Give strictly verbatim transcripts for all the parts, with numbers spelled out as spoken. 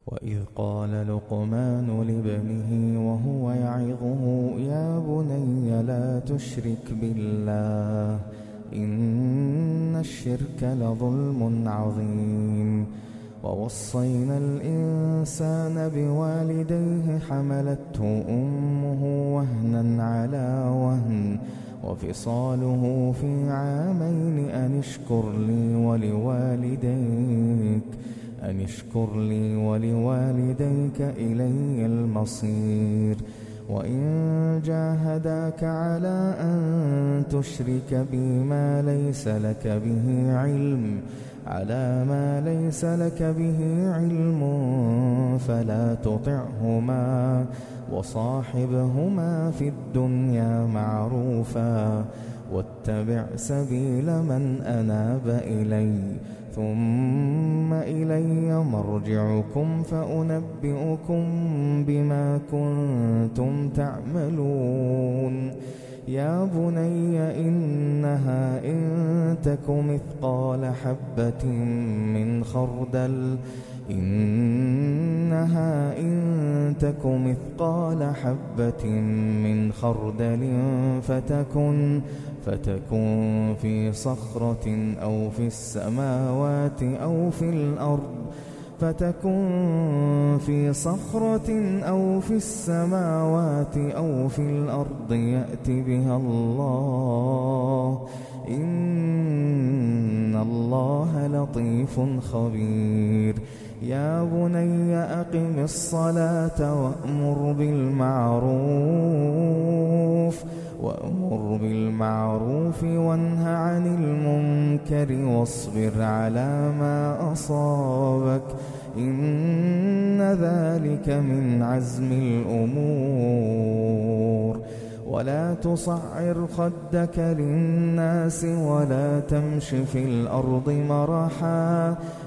وإذ قال لقمان لابنه وهو يعظه يا بني لا تشرك بالله إن الشرك لظلم عظيم. ووصينا الإنسان بوالديه حملته أمه وهنا على وهن وفصاله في عامين أن اشكر لي ولوالديك أن اشكر لي ولوالديك إلي المصير. وإن جاهداك على أن تشرك بي ما ليس لك به علم على ما ليس لك به علم فلا تطعهما وصاحبهما في الدنيا معروفا واتبع سبيل من أناب إلي ثم إلي مرجعكم فأنبئكم بما كنتم تعملون. يا بني إنها إن تك مثقال حبة من خردل إنها إن تك مثقال حبة من خردل فتكن فتكن في صخرة أو في السماوات أو في الأرض فتكن في صخرة أو في السماوات أو في الأرض يأت بها الله إن الله لطيف خبير. يا بني أقم الصلاة وأمر بالمعروف وأمر بالمعروف وانه عن المنكر واصبر على ما أصابك إن ذلك من عزم الأمور. ولا تصعر خدك للناس ولا تمش في الأرض مرحا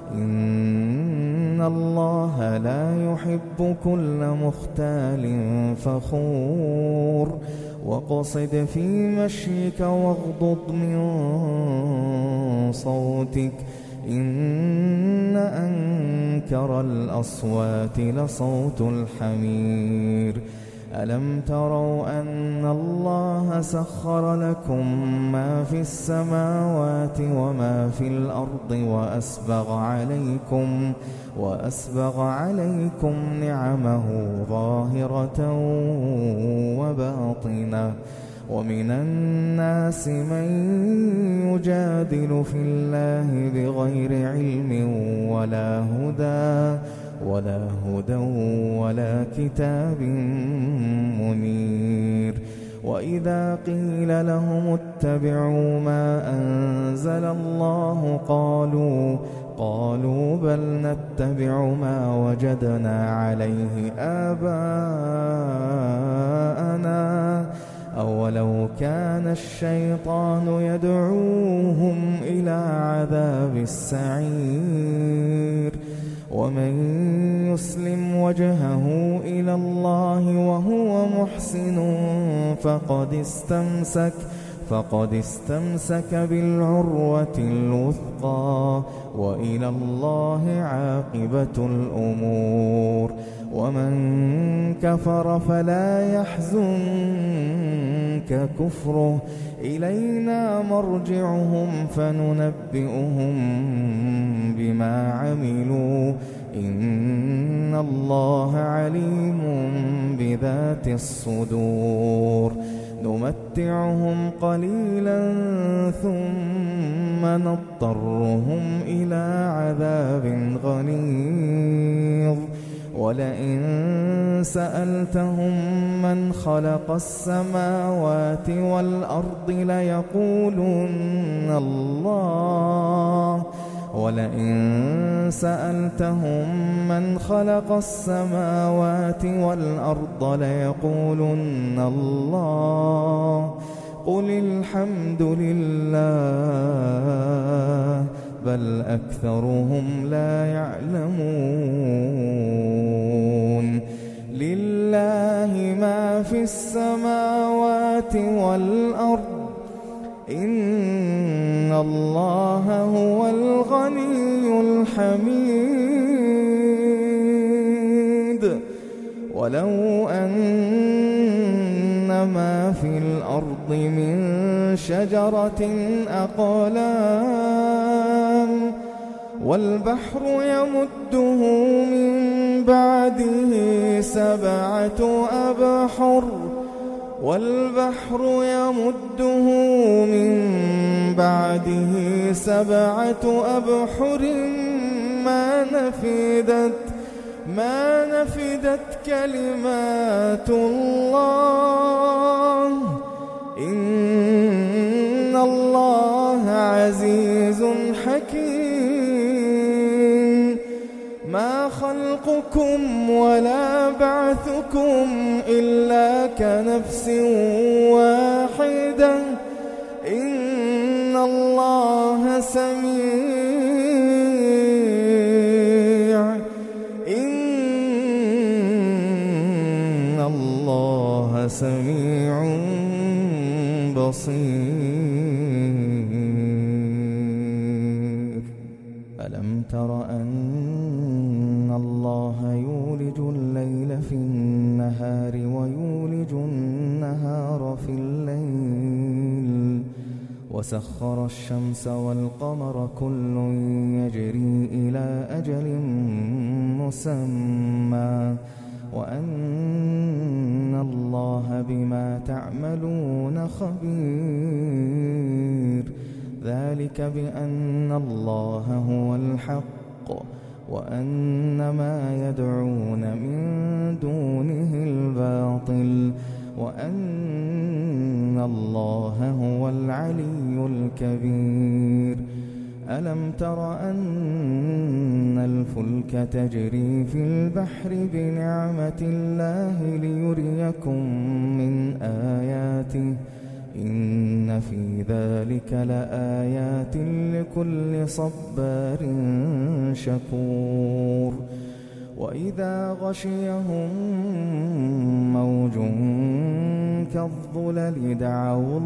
إن الله لا يحب كل مختال فخور. واقصد في مشيك واغضض من صوتك إن أنكر الأصوات لصوت الحمير. ألم تروا أن الله سخر لكم ما في السماوات وما في الأرض وأسبغ عليكم وأسبغ عليكم نعمه ظاهرة وباطنة ومن الناس من يجادل في الله بغير علم ولا هدى ولا هدى ولا كتاب منير. وإذا قيل لهم اتبعوا ما أنزل الله قالوا قالوا بل نتبع ما وجدنا عليه آباءنا أولو كان الشيطان يدعوهم إلى عذاب السعير. ومن يسلم وجهه إلى الله وهو محسن فقد استمسك فقد استمسك بالعروة الوثقى وإلى الله عاقبة الأمور. ومن كفر فلا يحزنك كفره إلينا مرجعهم فننبئهم بما عملوا إن الله عليم بذات الصدور. نمتعهم قليلا ثم نضطرهم إلى عذاب غليظ. ولئن سألتهم من خلق السماوات والأرض ليقولن الله ولئن سألتهم من خلق السماوات والأرض ليقولن الله قل الحمد لله بل أكثرهم لا يعلمون. لله ما في السماوات والأرض إن الله هو الغني الحميد. ولو أن ما في الأرض من شجرة أقلام والبحر يمده من بعده سبعة أبحر والبحر يمده من بعده سبعة أبحر ما نفدت ما نفدت كلمات الله إن الله عزيز حكيم. ما خلقكم ولا بعثكم إلا كنفس واحدة إن الله سميع إن الله سميع بصير. ألم تر أن الله يولج الليل في النهار ويولج النهار في الليل وسخر الشمس والقمر كل يجري إلى أجل مسمى وأن الله بما تعملون خبير. ذلك بأن الله هو الحق وأن ما يدعون من دونه الباطل وأن الله هو العلي الكبير. ألم تر أن الفلك تجري في البحر بنعمة الله ليريكم من آياته إن في ذلك لآيات لكل صبار شكور. وإذا غشيهم موج كالظلل دعوا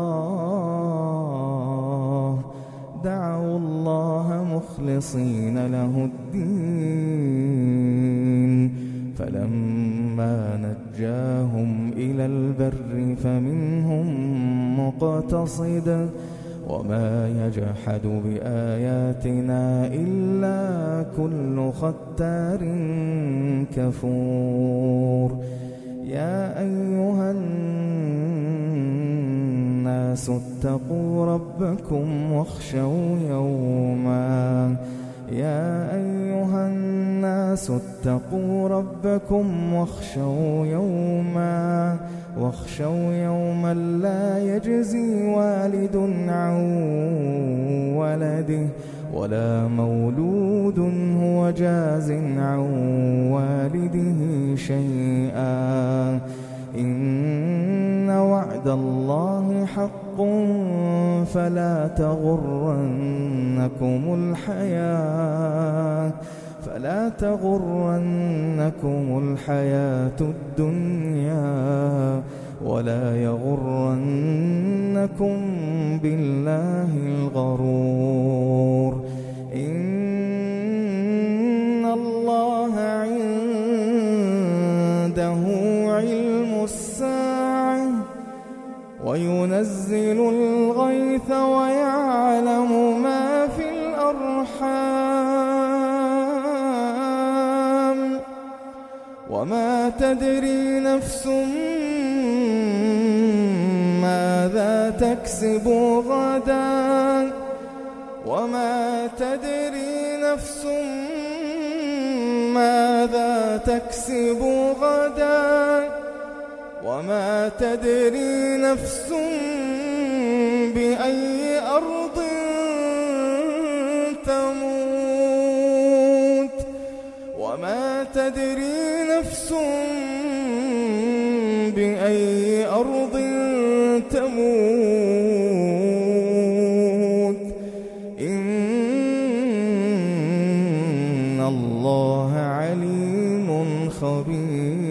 الله دعوا الله مخلصين له الدين فلما نجاهم إلى البر فمنهم مقتصد وما يجحد بآياتنا إلا كل ختار كفور. يا أيها الناس اتقوا ربكم واخشوا يوما يا أيها الناس اتقوا ربكم واخشوا يوما واخشوا يوما لا يجزي والد عن ولده ولا مولود هو جاز عن والده شيئا إن وعد الله حق فلا تغرنكم الحياة فلا تغرنكم الحياة الدنيا ولا يغرنكم بالله الغرور. إن الله عنده علم الساعة وينزل الغيث ويعلم ما في الأرحام وما تدري نفس ماذا تكسب غدا وما تدري نفس ماذا تكسب غدا وما تدري نفس بأي أرض تموت وما تدري نفس بأي أرض تموت إن الله عليم خبير.